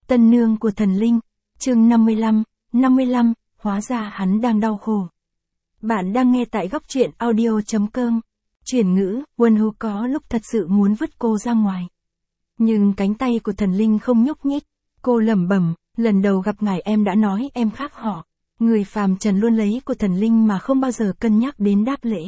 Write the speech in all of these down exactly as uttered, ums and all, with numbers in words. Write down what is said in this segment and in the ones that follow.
Tân nương của thần linh, chương năm mươi lăm, năm mươi lăm, hóa ra hắn đang đau khổ. Bạn đang nghe tại góc truyện audio chấm com. Chuyển ngữ, Wonhu có lúc thật sự muốn vứt cô ra ngoài. Nhưng cánh tay của thần linh không nhúc nhích, cô lẩm bẩm, lần đầu gặp ngài em đã nói em khác họ. Người phàm trần luôn lấy của thần linh mà không bao giờ cân nhắc đến đáp lễ.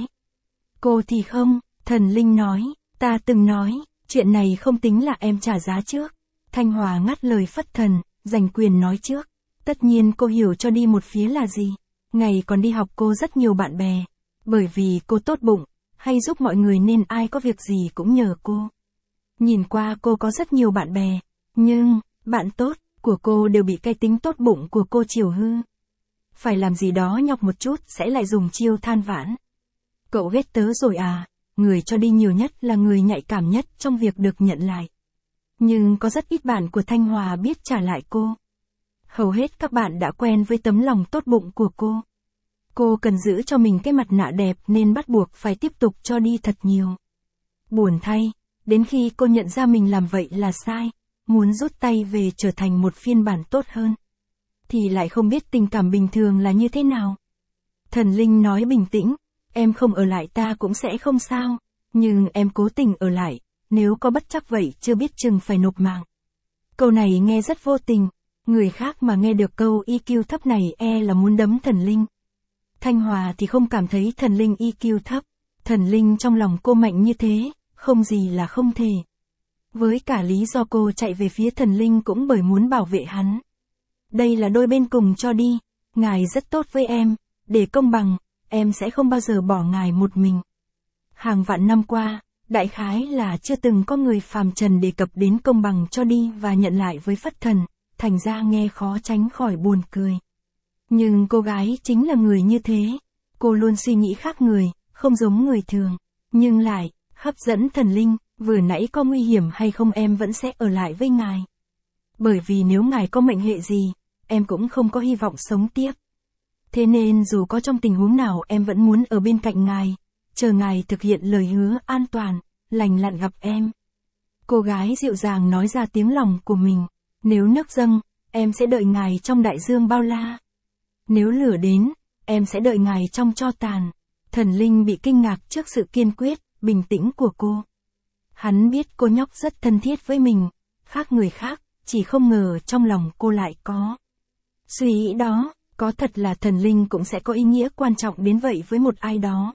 Cô thì không, thần linh nói, ta từng nói, chuyện này không tính là em trả giá trước. Thanh Hòa ngắt lời Phất Thần, giành quyền nói trước. Tất nhiên cô hiểu cho đi một phía là gì. Ngày còn đi học cô rất nhiều bạn bè. Bởi vì cô tốt bụng, hay giúp mọi người nên ai có việc gì cũng nhờ cô. Nhìn qua cô có rất nhiều bạn bè, nhưng, bạn tốt của cô đều bị cái tính tốt bụng của cô chiều hư. Phải làm gì đó nhọc một chút sẽ lại dùng chiêu than vãn. Cậu ghét tớ rồi à, người cho đi nhiều nhất là người nhạy cảm nhất trong việc được nhận lại. Nhưng có rất ít bạn của Thanh Hòa biết trả lại cô. Hầu hết các bạn đã quen với tấm lòng tốt bụng của cô. Cô cần giữ cho mình cái mặt nạ đẹp nên bắt buộc phải tiếp tục cho đi thật nhiều. Buồn thay, đến khi cô nhận ra mình làm vậy là sai, muốn rút tay về trở thành một phiên bản tốt hơn, thì lại không biết tình cảm bình thường là như thế nào. Thần linh nói bình tĩnh, em không ở lại ta cũng sẽ không sao, nhưng em cố tình ở lại, nếu có bất trắc vậy chưa biết chừng phải nộp mạng. Câu này nghe rất vô tình, người khác mà nghe được câu i kiu thấp này e là muốn đấm thần linh. Thanh Hòa thì không cảm thấy thần linh i kiu thấp, thần linh trong lòng cô mạnh như thế, không gì là không thể. Với cả lý do cô chạy về phía thần linh cũng bởi muốn bảo vệ hắn. Đây là đôi bên cùng cho đi, ngài rất tốt với em, để công bằng, em sẽ không bao giờ bỏ ngài một mình. Hàng vạn năm qua, đại khái là chưa từng có người phàm trần đề cập đến công bằng cho đi và nhận lại với Phất Thần, thành ra nghe khó tránh khỏi buồn cười. Nhưng cô gái chính là người như thế, cô luôn suy nghĩ khác người, không giống người thường, nhưng lại, hấp dẫn thần linh, vừa nãy có nguy hiểm hay không em vẫn sẽ ở lại với ngài. Bởi vì nếu ngài có mệnh hệ gì, em cũng không có hy vọng sống tiếp. Thế nên dù có trong tình huống nào em vẫn muốn ở bên cạnh ngài, chờ ngài thực hiện lời hứa an toàn, lành lặn gặp em. Cô gái dịu dàng nói ra tiếng lòng của mình, nếu nước dâng, em sẽ đợi ngài trong đại dương bao la. Nếu lửa đến, em sẽ đợi ngài trong tro tàn. Thần linh bị kinh ngạc trước sự kiên quyết, bình tĩnh của cô. Hắn biết cô nhóc rất thân thiết với mình, khác người khác, chỉ không ngờ trong lòng cô lại có suy nghĩ đó, có thật là thần linh cũng sẽ có ý nghĩa quan trọng đến vậy với một ai đó.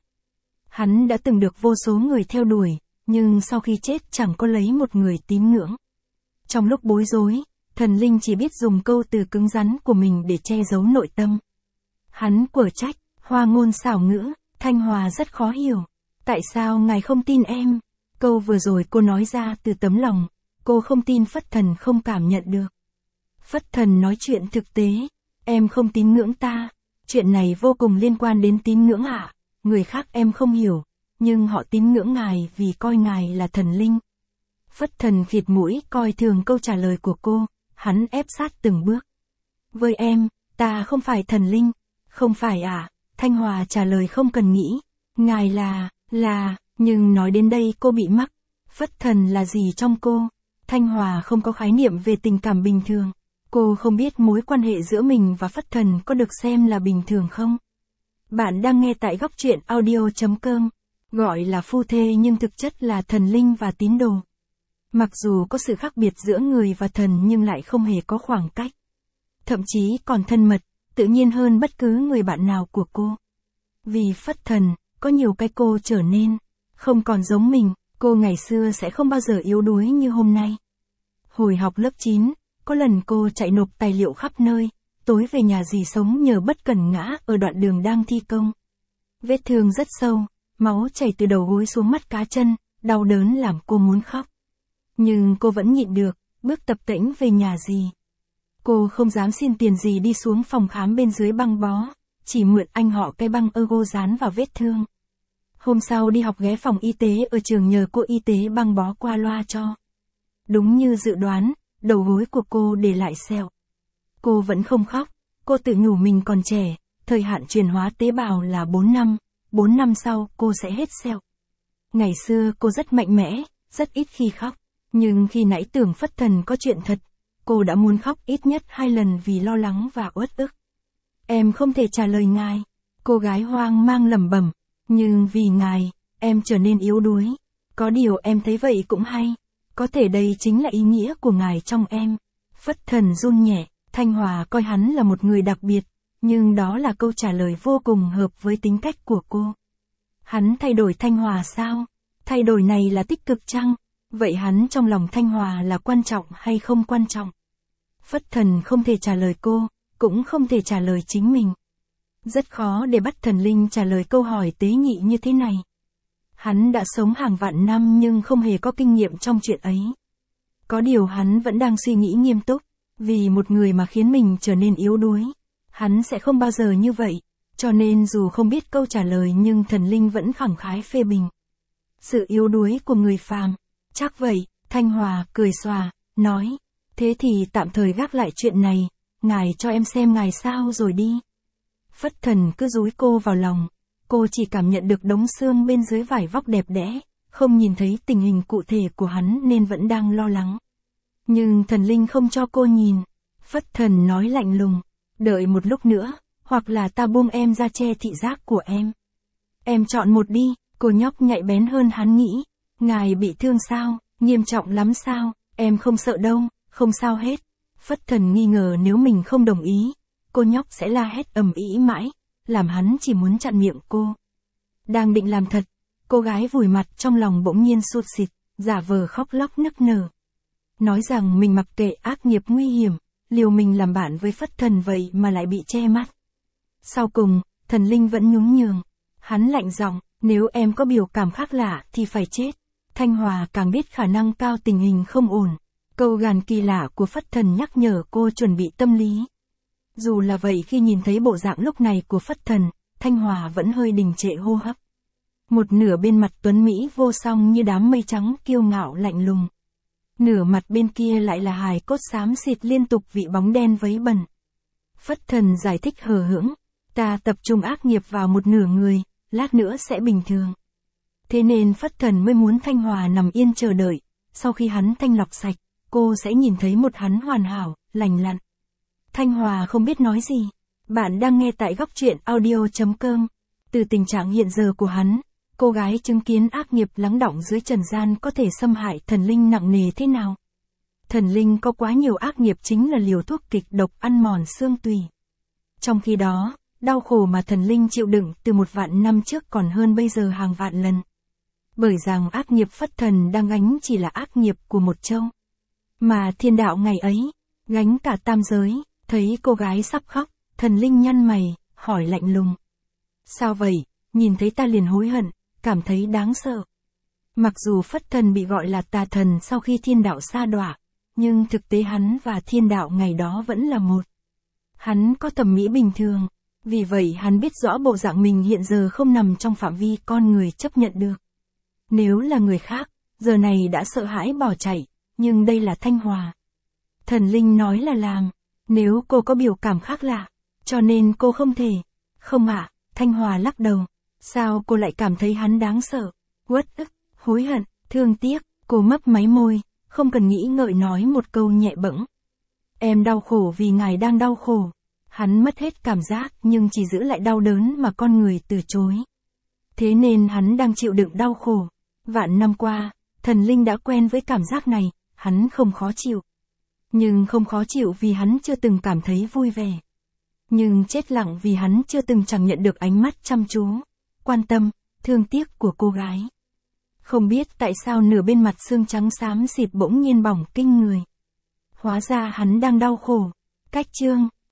Hắn đã từng được vô số người theo đuổi, nhưng sau khi chết chẳng có lấy một người tín ngưỡng. Trong lúc bối rối, thần linh chỉ biết dùng câu từ cứng rắn của mình để che giấu nội tâm. Hắn quở trách, hoa ngôn xảo ngữ, Thanh Hòa rất khó hiểu. Tại sao ngài không tin em? Câu vừa rồi cô nói ra từ tấm lòng, cô không tin Phất Thần không cảm nhận được. Phất Thần nói chuyện thực tế, em không tín ngưỡng ta, chuyện này vô cùng liên quan đến tín ngưỡng ạ, người khác em không hiểu, nhưng họ tín ngưỡng ngài vì coi ngài là thần linh. Phất Thần khịt mũi coi thường câu trả lời của cô, hắn ép sát từng bước. Với em, ta không phải thần linh, không phải à, Thanh Hòa trả lời không cần nghĩ, ngài là, là, nhưng nói đến đây cô bị mắc, Phất Thần là gì trong cô? Thanh Hòa không có khái niệm về tình cảm bình thường, cô không biết mối quan hệ giữa mình và Phất Thần có được xem là bình thường không? Bạn đang nghe tại góc truyện audio chấm com, gọi là phu thê nhưng thực chất là thần linh và tín đồ. Mặc dù có sự khác biệt giữa người và thần nhưng lại không hề có khoảng cách. Thậm chí còn thân mật, tự nhiên hơn bất cứ người bạn nào của cô. Vì Phất Thần, có nhiều cái cô trở nên không còn giống mình, cô ngày xưa sẽ không bao giờ yếu đuối như hôm nay. Hồi học lớp chín, có lần cô chạy nộp tài liệu khắp nơi, tối về nhà dì sống nhờ bất cẩn ngã ở đoạn đường đang thi công. Vết thương rất sâu, máu chảy từ đầu gối xuống mắt cá chân, đau đớn làm cô muốn khóc. Nhưng cô vẫn nhịn được, bước tập tễnh về nhà dì. Cô không dám xin tiền dì đi xuống phòng khám bên dưới băng bó, chỉ mượn anh họ cái băng ergo dán vào vết thương. Hôm sau đi học ghé phòng y tế ở trường nhờ cô y tế băng bó qua loa cho. Đúng như dự đoán, đầu gối của cô để lại sẹo. Cô vẫn không khóc, cô tự nhủ mình còn trẻ, thời hạn chuyển hóa tế bào là bốn năm, bốn năm sau cô sẽ hết sẹo. Ngày xưa cô rất mạnh mẽ, rất ít khi khóc, nhưng khi nãy tưởng Phất Thần có chuyện thật, cô đã muốn khóc ít nhất hai lần vì lo lắng và uất ức. Em không thể trả lời ngài. Cô gái hoang mang lẩm bẩm, nhưng vì ngài, em trở nên yếu đuối. Có điều em thấy vậy cũng hay. Có thể đây chính là ý nghĩa của ngài trong em. Phất Thần run nhẹ, Thanh Hòa coi hắn là một người đặc biệt, nhưng đó là câu trả lời vô cùng hợp với tính cách của cô. Hắn thay đổi Thanh Hòa sao? Thay đổi này là tích cực chăng? Vậy hắn trong lòng Thanh Hòa là quan trọng hay không quan trọng? Phất Thần không thể trả lời cô, cũng không thể trả lời chính mình. Rất khó để bắt thần linh trả lời câu hỏi tế nhị như thế này. Hắn đã sống hàng vạn năm nhưng không hề có kinh nghiệm trong chuyện ấy. Có điều hắn vẫn đang suy nghĩ nghiêm túc, vì một người mà khiến mình trở nên yếu đuối. Hắn sẽ không bao giờ như vậy, cho nên dù không biết câu trả lời nhưng thần linh vẫn khẳng khái phê bình. Sự yếu đuối của người phàm. Chắc vậy, Thanh Hòa cười xòa, nói, thế thì tạm thời gác lại chuyện này, ngài cho em xem ngài sao rồi đi. Phất Thần cứ dúi cô vào lòng, cô chỉ cảm nhận được đống xương bên dưới vải vóc đẹp đẽ, không nhìn thấy tình hình cụ thể của hắn nên vẫn đang lo lắng. Nhưng thần linh không cho cô nhìn. Phất Thần nói lạnh lùng, đợi một lúc nữa, hoặc là ta buông em ra che thị giác của em. Em chọn một đi. Cô nhóc nhạy bén hơn hắn nghĩ. Ngài bị thương sao? Nghiêm trọng lắm sao? Em không sợ đâu, không sao hết. Phất Thần nghi ngờ nếu mình không đồng ý, cô nhóc sẽ la hét ầm ĩ mãi, làm hắn chỉ muốn chặn miệng cô. Đang định làm thật, cô gái vùi mặt trong lòng bỗng nhiên sụt sịt, giả vờ khóc lóc nức nở. Nói rằng mình mặc kệ ác nghiệp nguy hiểm, liều mình làm bạn với Phất Thần vậy mà lại bị che mắt. Sau cùng, thần linh vẫn nhún nhường. Hắn lạnh giọng, nếu em có biểu cảm khác lạ thì phải chết. Thanh Hòa càng biết khả năng cao tình hình không ổn. Câu gàn kỳ lạ của Phất Thần nhắc nhở cô chuẩn bị tâm lý. Dù là vậy khi nhìn thấy bộ dạng lúc này của Phất Thần, Thanh Hòa vẫn hơi đình trệ hô hấp. Một nửa bên mặt tuấn Mỹ vô song như đám mây trắng kiêu ngạo lạnh lùng. Nửa mặt bên kia lại là hài cốt xám xịt liên tục vị bóng đen vấy bẩn. Phất Thần giải thích hờ hững, ta tập trung ác nghiệp vào một nửa người, lát nữa sẽ bình thường. Thế nên Phất Thần mới muốn Thanh Hòa nằm yên chờ đợi, sau khi hắn thanh lọc sạch, cô sẽ nhìn thấy một hắn hoàn hảo, lành lặn. Thanh Hòa không biết nói gì. Bạn đang nghe tại góc truyện audio chấm com. Từ tình trạng hiện giờ của hắn, cô gái chứng kiến ác nghiệp lắng đọng dưới trần gian có thể xâm hại thần linh nặng nề thế nào. Thần linh có quá nhiều ác nghiệp chính là liều thuốc kịch độc ăn mòn xương tủy. Trong khi đó, đau khổ mà thần linh chịu đựng từ một vạn năm trước còn hơn bây giờ hàng vạn lần. Bởi rằng ác nghiệp Phất Thần đang gánh chỉ là ác nghiệp của một châu. Mà thiên đạo ngày ấy, gánh cả tam giới. Thấy cô gái sắp khóc, thần linh nhăn mày, hỏi lạnh lùng. Sao vậy? Nhìn thấy ta liền hối hận, cảm thấy đáng sợ. Mặc dù Phất Thần bị gọi là tà thần sau khi thiên đạo sa đọa, nhưng thực tế hắn và thiên đạo ngày đó vẫn là một. Hắn có thẩm mỹ bình thường, vì vậy hắn biết rõ bộ dạng mình hiện giờ không nằm trong phạm vi con người chấp nhận được. Nếu là người khác, giờ này đã sợ hãi bỏ chạy, nhưng đây là Thanh Hòa. Thần linh nói là làm. Nếu cô có biểu cảm khác lạ, cho nên cô không thể. Không ạ, Thanh Hòa lắc đầu. Sao cô lại cảm thấy hắn đáng sợ? Uất ức, hối hận, thương tiếc, cô mấp máy môi, không cần nghĩ ngợi nói một câu nhẹ bẫng. Em đau khổ vì ngài đang đau khổ. Hắn mất hết cảm giác nhưng chỉ giữ lại đau đớn mà con người từ chối. Thế nên hắn đang chịu đựng đau khổ. Vạn năm qua, thần linh đã quen với cảm giác này, hắn không khó chịu. Nhưng không khó chịu vì hắn chưa từng cảm thấy vui vẻ. Nhưng chết lặng vì hắn chưa từng chẳng nhận được ánh mắt chăm chú, quan tâm, thương tiếc của cô gái. Không biết tại sao nửa bên mặt xương trắng xám xịt bỗng nhiên bỏng kinh người. Hóa ra hắn đang đau khổ. Cách chương